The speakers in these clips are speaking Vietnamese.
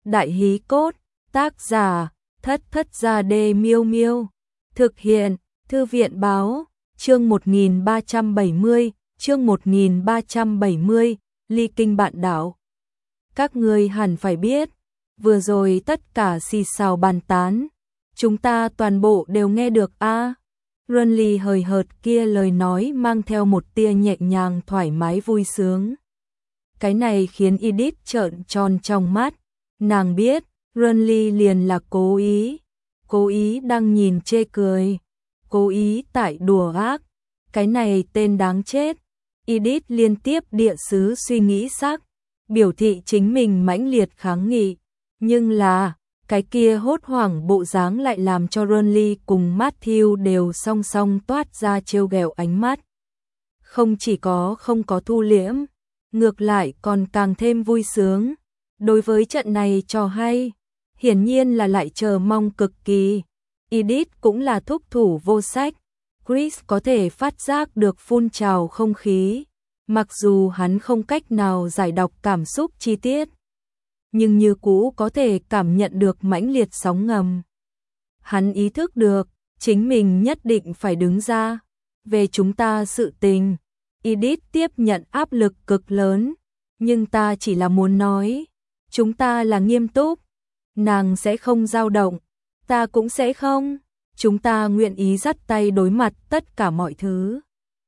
Đại hí cốt, tác giả, Thất Thất Gia Đê Miêu Miêu. Thực hiện, Thư viện báo, chương 1370, chương 1370, ly kinh bạn đảo. Các ngươi hẳn phải biết, vừa rồi tất cả xì xào bàn tán, chúng ta toàn bộ đều nghe được a. Renly hời hợt kia lời nói mang theo một tia nhẹ nhàng thoải mái vui sướng. Cái này khiến Edith trợn tròn trong mắt, nàng biết, Renly liền là cố ý đang nhìn chê cười, cố ý tại đùa ác, cái này tên đáng chết. Edith liên tiếp địa sứ suy nghĩ sắc, biểu thị chính mình mãnh liệt kháng nghị, nhưng là, cái kia hốt hoảng bộ dáng lại làm cho Renly cùng Matthew đều song song toát ra trêu ghẹo ánh mắt. Không chỉ có không có thu liễm, ngược lại còn càng thêm vui sướng. Đối với trận này trò hay, hiển nhiên là lại chờ mong cực kỳ. Edith cũng là thúc thủ vô sách, Chris có thể phát giác được phun trào không khí, mặc dù hắn không cách nào giải đọc cảm xúc chi tiết, nhưng như cũ có thể cảm nhận được mãnh liệt sóng ngầm. Hắn ý thức được, chính mình nhất định phải đứng ra. Về chúng ta sự tình, Edith tiếp nhận áp lực cực lớn, nhưng ta chỉ là muốn nói, chúng ta là nghiêm túc, nàng sẽ không dao động, ta cũng sẽ không, chúng ta nguyện ý dắt tay đối mặt tất cả mọi thứ.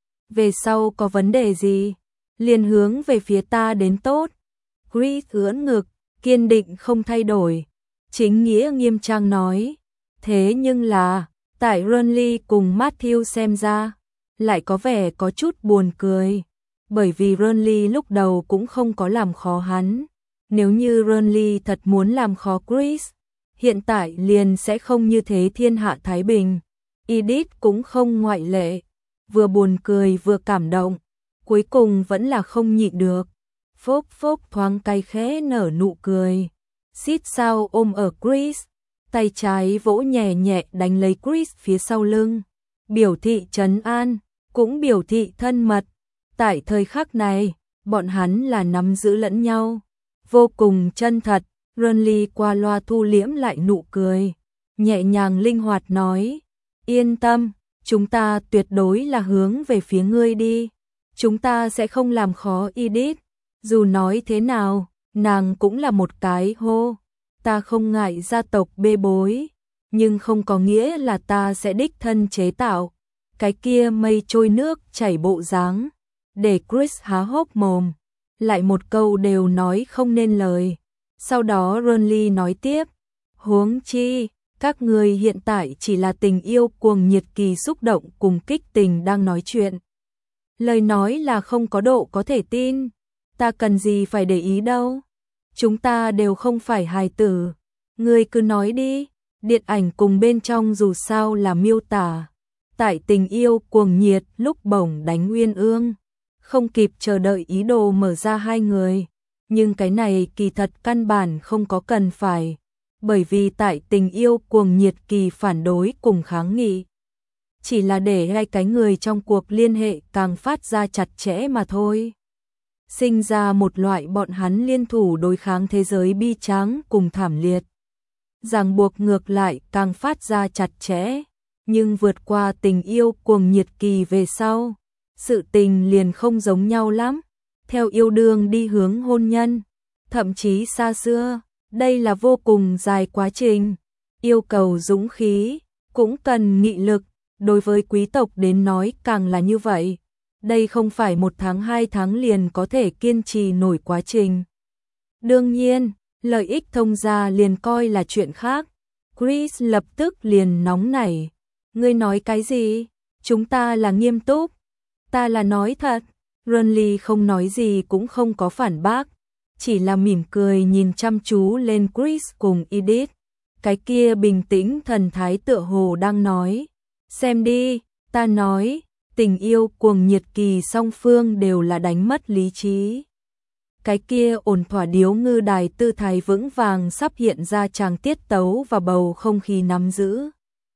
Về sau có vấn đề gì, liền hướng về phía ta đến tốt. Chris ưỡn ngực, kiên định không thay đổi, chính nghĩa nghiêm trang nói. Thế nhưng là, tại Renly cùng Matthew xem ra, lại có vẻ có chút buồn cười, bởi vì Renly lúc đầu cũng không có làm khó hắn. Nếu như Renly thật muốn làm khó Chris, hiện tại liền sẽ không như thế thiên hạ thái bình. Edith cũng không ngoại lệ, vừa buồn cười vừa cảm động, cuối cùng vẫn là không nhịn được. Phốc phốc thoáng cay khẽ nở nụ cười, xít sao ôm ở Chris, tay trái vỗ nhẹ nhẹ đánh lấy Chris phía sau lưng, biểu thị trấn an, cũng biểu thị thân mật. Tại thời khắc này, bọn hắn là nắm giữ lẫn nhau, vô cùng chân thật. Renly qua loa thu liễm lại nụ cười, nhẹ nhàng linh hoạt nói, yên tâm, chúng ta tuyệt đối là hướng về phía ngươi đi, chúng ta sẽ không làm khó Edith. Dù nói thế nào, nàng cũng là một cái hô, ta không ngại gia tộc bê bối, nhưng không có nghĩa là ta sẽ đích thân chế tạo cái kia mây trôi nước chảy bộ dáng. Để Chris há hốc mồm, lại một câu đều nói không nên lời. Sau đó Renly nói tiếp, huống chi, các người hiện tại chỉ là tình yêu cuồng nhiệt kỳ xúc động cùng kích tình đang nói chuyện. Lời nói là không có độ có thể tin, ta cần gì phải để ý đâu. Chúng ta đều không phải hài tử, ngươi cứ nói đi. Điện ảnh cùng bên trong dù sao là miêu tả tại tình yêu cuồng nhiệt lúc bổng đánh uyên ương, không kịp chờ đợi ý đồ mở ra hai người. Nhưng cái này kỳ thật căn bản không có cần phải, bởi vì tại tình yêu cuồng nhiệt kỳ phản đối cùng kháng nghị, chỉ là để hai cái người trong cuộc liên hệ càng phát ra chặt chẽ mà thôi. Sinh ra một loại bọn hắn liên thủ đối kháng thế giới bi tráng cùng thảm liệt. Ràng buộc ngược lại càng phát ra chặt chẽ, nhưng vượt qua tình yêu cuồng nhiệt kỳ về sau, sự tình liền không giống nhau lắm. Theo yêu đương đi hướng hôn nhân, thậm chí xa xưa, đây là vô cùng dài quá trình, yêu cầu dũng khí, cũng cần nghị lực, đối với quý tộc đến nói càng là như vậy. Đây không phải 1 tháng 2 tháng liền có thể kiên trì nổi quá trình. Đương nhiên, lợi ích thông gia liền coi là chuyện khác. Chris lập tức liền nóng nảy, ngươi nói cái gì? Chúng ta là nghiêm túc, ta là nói thật. Renly không nói gì cũng không có phản bác, chỉ là mỉm cười nhìn chăm chú lên Chris cùng Edith. Cái kia bình tĩnh thần thái tựa hồ đang nói, xem đi, ta nói, tình yêu cuồng nhiệt kỳ song phương đều là đánh mất lý trí. Cái kia ổn thỏa điếu ngư đài tư thái vững vàng sắp hiện ra tràng tiết tấu và bầu không khí nắm giữ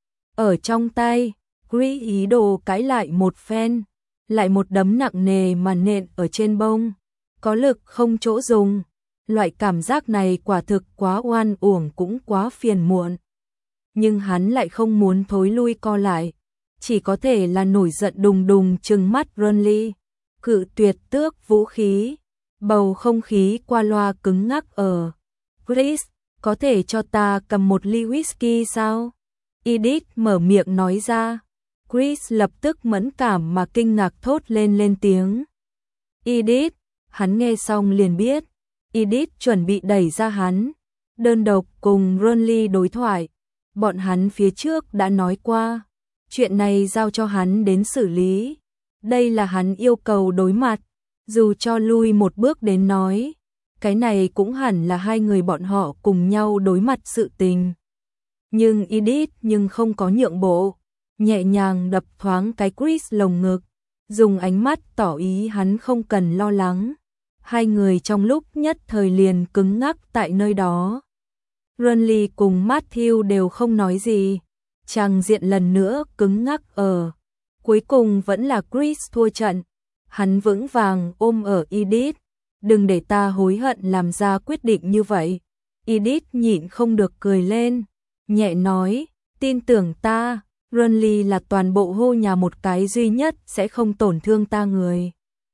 ở trong tay. Chris ý đồ cãi lại một phen, lại một đấm nặng nề mà nện ở trên bông, có lực không chỗ dùng. Loại cảm giác này quả thực quá oan uổng cũng quá phiền muộn. Nhưng hắn lại không muốn thối lui co lại, chỉ có thể là nổi giận đùng đùng trừng mắt Renly, cự tuyệt tước vũ khí. Bầu không khí qua loa cứng ngắc ở. Chris, có thể cho ta cầm một ly whisky sao? Edith mở miệng nói ra. Chris lập tức mẫn cảm mà kinh ngạc thốt lên tiếng. Edith, hắn nghe xong liền biết. Edith chuẩn bị đẩy ra hắn, đơn độc cùng Renly đối thoại. Bọn hắn phía trước đã nói qua, chuyện này giao cho hắn đến xử lý. Đây là hắn yêu cầu đối mặt, dù cho lui một bước đến nói, cái này cũng hẳn là hai người bọn họ cùng nhau đối mặt sự tình. Nhưng Edith không có nhượng bộ, nhẹ nhàng đập thoáng cái Chris lồng ngực, dùng ánh mắt tỏ ý hắn không cần lo lắng. Hai người trong lúc nhất thời liền cứng ngắc tại nơi đó. Renly cùng Matthew đều không nói gì, chàng diện lần nữa cứng ngắc ở. Cuối cùng vẫn là Chris thua trận. Hắn vững vàng ôm ở Edith. Đừng để ta hối hận làm ra quyết định như vậy. Edith nhịn không được cười lên, nhẹ nói, tin tưởng ta, Renly là toàn bộ hô nhà một cái duy nhất sẽ không tổn thương ta người.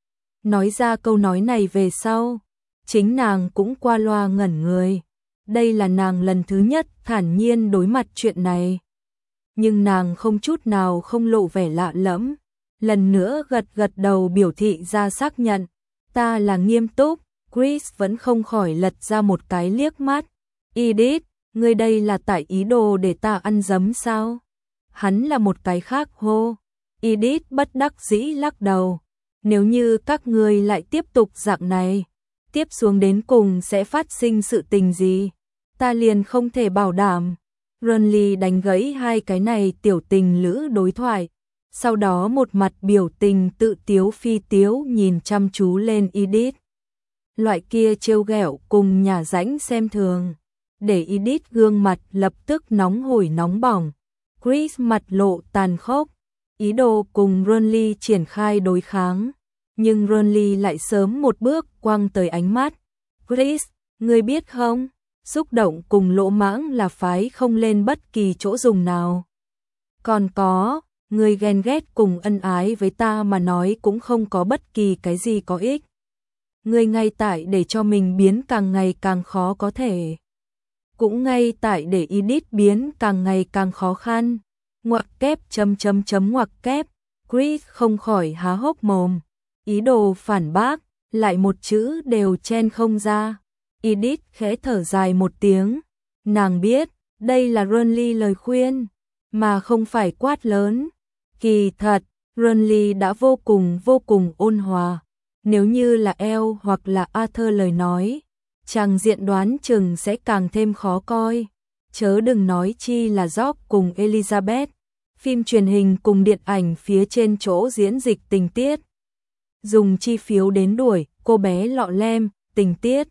Nói ra câu nói này về sau, chính nàng cũng qua loa ngẩn người. Đây là nàng lần thứ nhất thản nhiên đối mặt chuyện này. Nhưng nàng không chút nào không lộ vẻ lạ lẫm, lần nữa gật đầu biểu thị ra xác nhận. Ta là nghiêm túc. Chris vẫn không khỏi lật ra một cái liếc mắt. Edith, ngươi đây là tại ý đồ để ta ăn dấm sao? Hắn là một cái khác hô. Edith bất đắc dĩ lắc đầu. Nếu như các ngươi lại tiếp tục dạng này, tiếp xuống đến cùng sẽ phát sinh sự tình gì? Ta liền không thể bảo đảm. Renly đánh gãy hai cái này tiểu tình lữ đối thoại. Sau đó một mặt biểu tình tự tiếu phi tiếu nhìn chăm chú lên Edith. Loại kia trêu ghẹo cùng nhà rãnh xem thường, để Edith gương mặt lập tức nóng hổi nóng bỏng. Chris mặt lộ tàn khốc, ý đồ cùng Renly triển khai đối kháng, nhưng Renly lại sớm một bước quăng tới ánh mắt. Chris, ngươi biết không, xúc động cùng lỗ mãng là phái không lên bất kỳ chỗ dùng nào. Còn có, ngươi ghen ghét cùng ân ái với ta mà nói cũng không có bất kỳ cái gì có ích. Ngươi ngay tại để cho mình biến càng ngày càng khó có thể. Cũng ngay tại để Edith biến càng ngày càng khó khăn. Ngoặc kép ngoặc kép. Chris không khỏi há hốc mồm. Ý đồ phản bác, lại một chữ đều chen không ra. Edith khẽ thở dài một tiếng. Nàng biết, đây là Renly lời khuyên, mà không phải quát lớn. Kỳ thật, Renly đã vô cùng ôn hòa. Nếu như là Elle hoặc là Arthur lời nói, chàng diện đoán chừng sẽ càng thêm khó coi. Chớ đừng nói chi là George cùng Elizabeth, phim truyền hình cùng điện ảnh phía trên chỗ diễn dịch tình tiết. Dùng chi phiếu đến đuổi, cô bé lọ lem, tình tiết.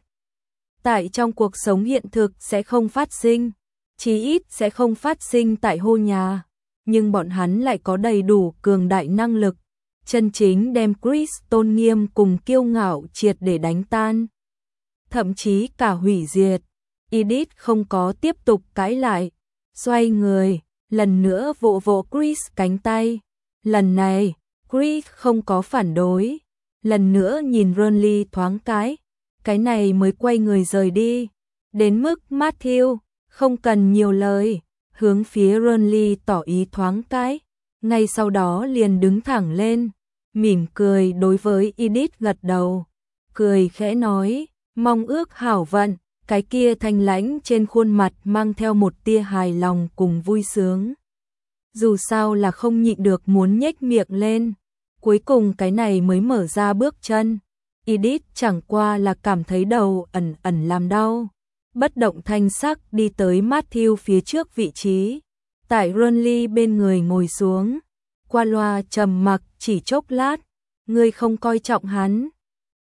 Tại trong cuộc sống hiện thực sẽ không phát sinh, chí ít sẽ không phát sinh tại hô nhà. Nhưng bọn hắn lại có đầy đủ cường đại năng lực, chân chính đem Chris tôn nghiêm cùng kiêu ngạo triệt để đánh tan. Thậm chí cả hủy diệt. Edith không có tiếp tục cãi lại, xoay người, lần nữa vỗ vỗ Chris cánh tay. Lần này, Chris không có phản đối, lần nữa nhìn Renly thoáng cái này mới quay người rời đi. Đến mức Matthew, không cần nhiều lời, hướng phía Renly tỏ ý thoáng cái, ngay sau đó liền đứng thẳng lên, mỉm cười đối với Edith gật đầu, cười khẽ nói, mong ước hảo vận. Cái kia thanh lãnh trên khuôn mặt mang theo một tia hài lòng cùng vui sướng. Dù sao là không nhịn được muốn nhếch miệng lên. Cuối cùng cái này mới mở ra bước chân. Edith chẳng qua là cảm thấy đầu ẩn làm đau. Bất động thanh sắc đi tới Matthew phía trước vị trí. Tại Renly bên người ngồi xuống. Qua loa trầm mặc chỉ chốc lát. Ngươi không coi trọng hắn.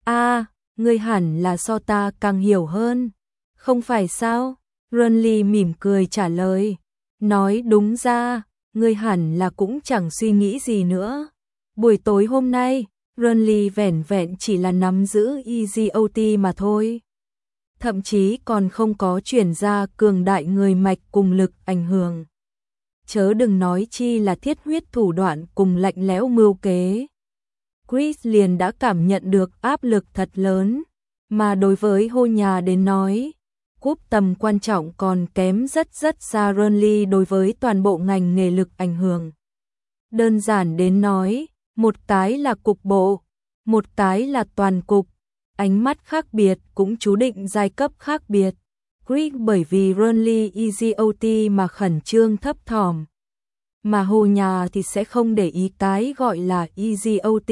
Ngươi hẳn là so ta càng hiểu hơn. Không phải sao? Renly mỉm cười trả lời. Nói đúng ra, ngươi hẳn là cũng chẳng suy nghĩ gì nữa. Buổi tối hôm nay, Renly vẻn vẹn chỉ là nắm giữ Easy OT mà thôi. thậm chí còn không có chuyển ra cường đại người mạch cùng lực ảnh hưởng. Chớ đừng nói chi là thiết huyết thủ đoạn cùng lạnh lẽo mưu kế. Chris liền đã cảm nhận được áp lực thật lớn, mà đối với Hồ Nhà đến nói, cúp tầm quan trọng còn kém rất xa Burnley đối với toàn bộ ngành nghề lực ảnh hưởng. Đơn giản đến nói, một cái là cục bộ, một cái là toàn cục, ánh mắt khác biệt cũng chú định giai cấp khác biệt. Chris bởi vì Burnley EGOT mà khẩn trương thấp thỏm, mà Hồ Nhà thì sẽ không để ý cái gọi là EGOT.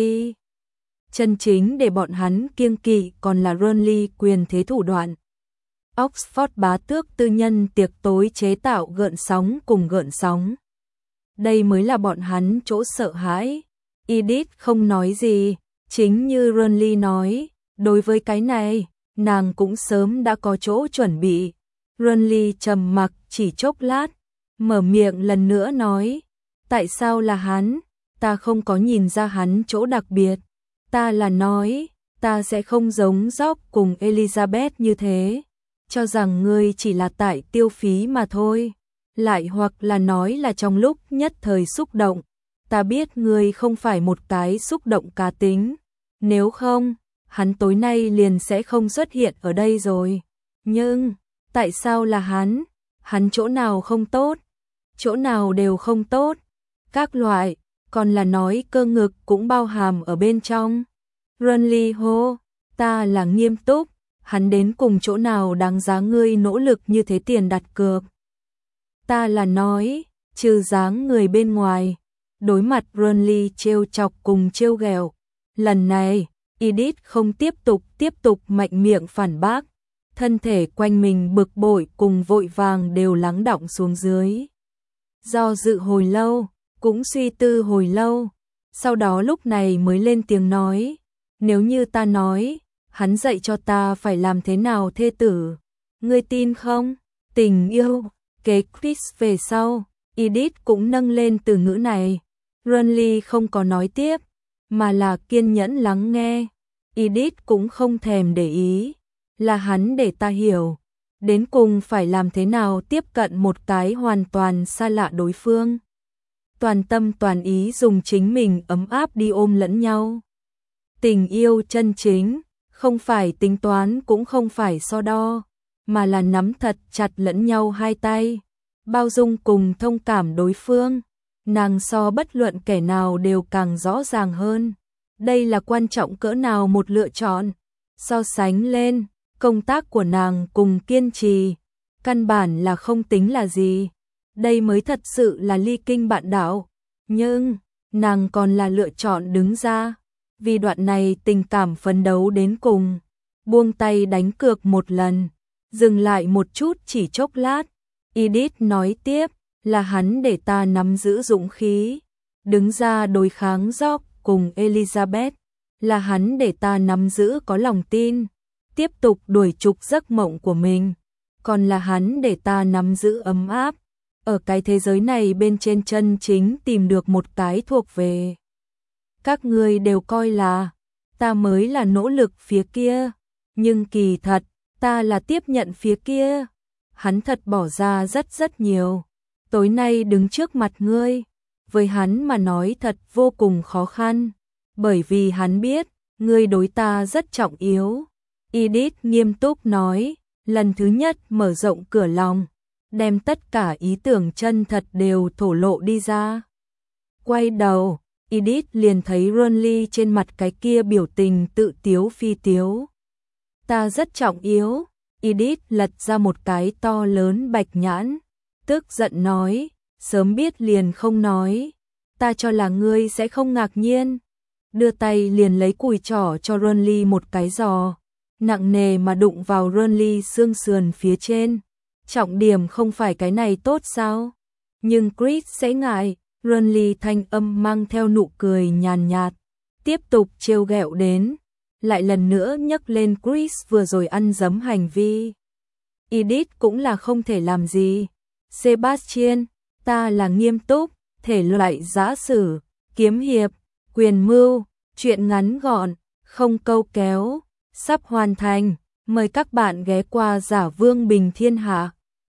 Chân chính để bọn hắn kiêng kỵ còn là Burnley quyền thế thủ đoạn. Oxford bá tước tư nhân tiệc tối chế tạo gợn sóng cùng gợn sóng. Đây mới là bọn hắn chỗ sợ hãi. Edith không nói gì, chính như Burnley nói, đối với cái này, nàng cũng sớm đã có chỗ chuẩn bị. Burnley trầm mặc chỉ chốc lát, mở miệng lần nữa nói, tại sao là hắn, ta không có nhìn ra hắn chỗ đặc biệt. Ta là nói, ta sẽ không giống Job cùng Elizabeth như thế, cho rằng ngươi chỉ là tại tiêu phí mà thôi. Lại hoặc là nói là trong lúc nhất thời xúc động, ta biết ngươi không phải một cái xúc động cá tính, nếu không, hắn tối nay liền sẽ không xuất hiện ở đây rồi. Nhưng, tại sao là hắn? Hắn chỗ nào không tốt? Chỗ nào đều không tốt? Các loại, còn là nói cơ ngực cũng bao hàm ở bên trong. Burnley hô, ta là nghiêm túc, hắn đến cùng chỗ nào đáng giá ngươi nỗ lực như thế tiền đặt cược. Ta là nói, trừ dáng người bên ngoài, đối mặt Burnley trêu chọc cùng trêu ghẹo. Lần này, Edith không tiếp tục mạnh miệng phản bác, thân thể quanh mình bực bội cùng vội vàng đều lắng đọng xuống dưới. Do dự hồi lâu, cũng suy tư hồi lâu, sau đó lúc này mới lên tiếng nói, nếu như ta nói, hắn dạy cho ta phải làm thế nào thê tử, ngươi tin không? Tình yêu, kế Chris về sau, Edith cũng nâng lên từ ngữ này. Burnley không có nói tiếp, mà là kiên nhẫn lắng nghe. Edith cũng không thèm để ý, là hắn để ta hiểu, đến cùng phải làm thế nào tiếp cận một cái hoàn toàn xa lạ đối phương. Toàn tâm toàn ý dùng chính mình ấm áp đi ôm lẫn nhau. Tình yêu chân chính, không phải tính toán cũng không phải so đo, mà là nắm thật chặt lẫn nhau hai tay, bao dung cùng thông cảm đối phương. Nàng so bất luận kẻ nào đều càng rõ ràng hơn. Đây là quan trọng cỡ nào một lựa chọn. So sánh lên, công tác của nàng cùng kiên trì, căn bản là không tính là gì. Đây mới thật sự là ly kinh bạn đạo. Nhưng, nàng còn là lựa chọn đứng ra. Vì đoạn này tình cảm phấn đấu đến cùng. Buông tay đánh cược một lần. Dừng lại một chút chỉ chốc lát. Edith nói tiếp, là hắn để ta nắm giữ dũng khí. Đứng ra đối kháng Job cùng Elizabeth. Là hắn để ta nắm giữ có lòng tin. Tiếp tục đuổi trục giấc mộng của mình. Còn là hắn để ta nắm giữ ấm áp. Ở cái thế giới này bên trên chân chính tìm được một cái thuộc về. Các người đều coi là ta mới là nỗ lực phía kia, nhưng kỳ thật ta là tiếp nhận phía kia. Hắn thật bỏ ra rất nhiều. Tối nay đứng trước mặt ngươi, với hắn mà nói thật vô cùng khó khăn, bởi vì hắn biết ngươi đối ta rất trọng yếu. Edith nghiêm túc nói, lần thứ nhất mở rộng cửa lòng, đem tất cả ý tưởng chân thật đều thổ lộ đi ra. Quay đầu, Edith liền thấy Burnley trên mặt cái kia biểu tình tự tiếu phi tiếu. Ta rất trọng yếu. Edith lật ra một cái to lớn bạch nhãn, tức giận nói, sớm biết liền không nói, ta cho là ngươi sẽ không ngạc nhiên. Đưa tay liền lấy cùi trỏ cho Burnley một cái giò, nặng nề mà đụng vào Burnley xương sườn phía trên. Trọng điểm không phải cái này tốt sao? Nhưng Chris sẽ ngại. Burnley thanh âm mang theo nụ cười nhàn nhạt, tiếp tục trêu ghẹo đến, lại lần nữa nhắc lên Chris vừa rồi ăn dấm hành vi. Edith cũng là không thể làm gì. Sebastian, ta là nghiêm túc, thể loại giã sử, kiếm hiệp, quyền mưu, chuyện ngắn gọn, không câu kéo, sắp hoàn thành. Mời các bạn ghé qua Giả Vương Bình Thiên Hạ.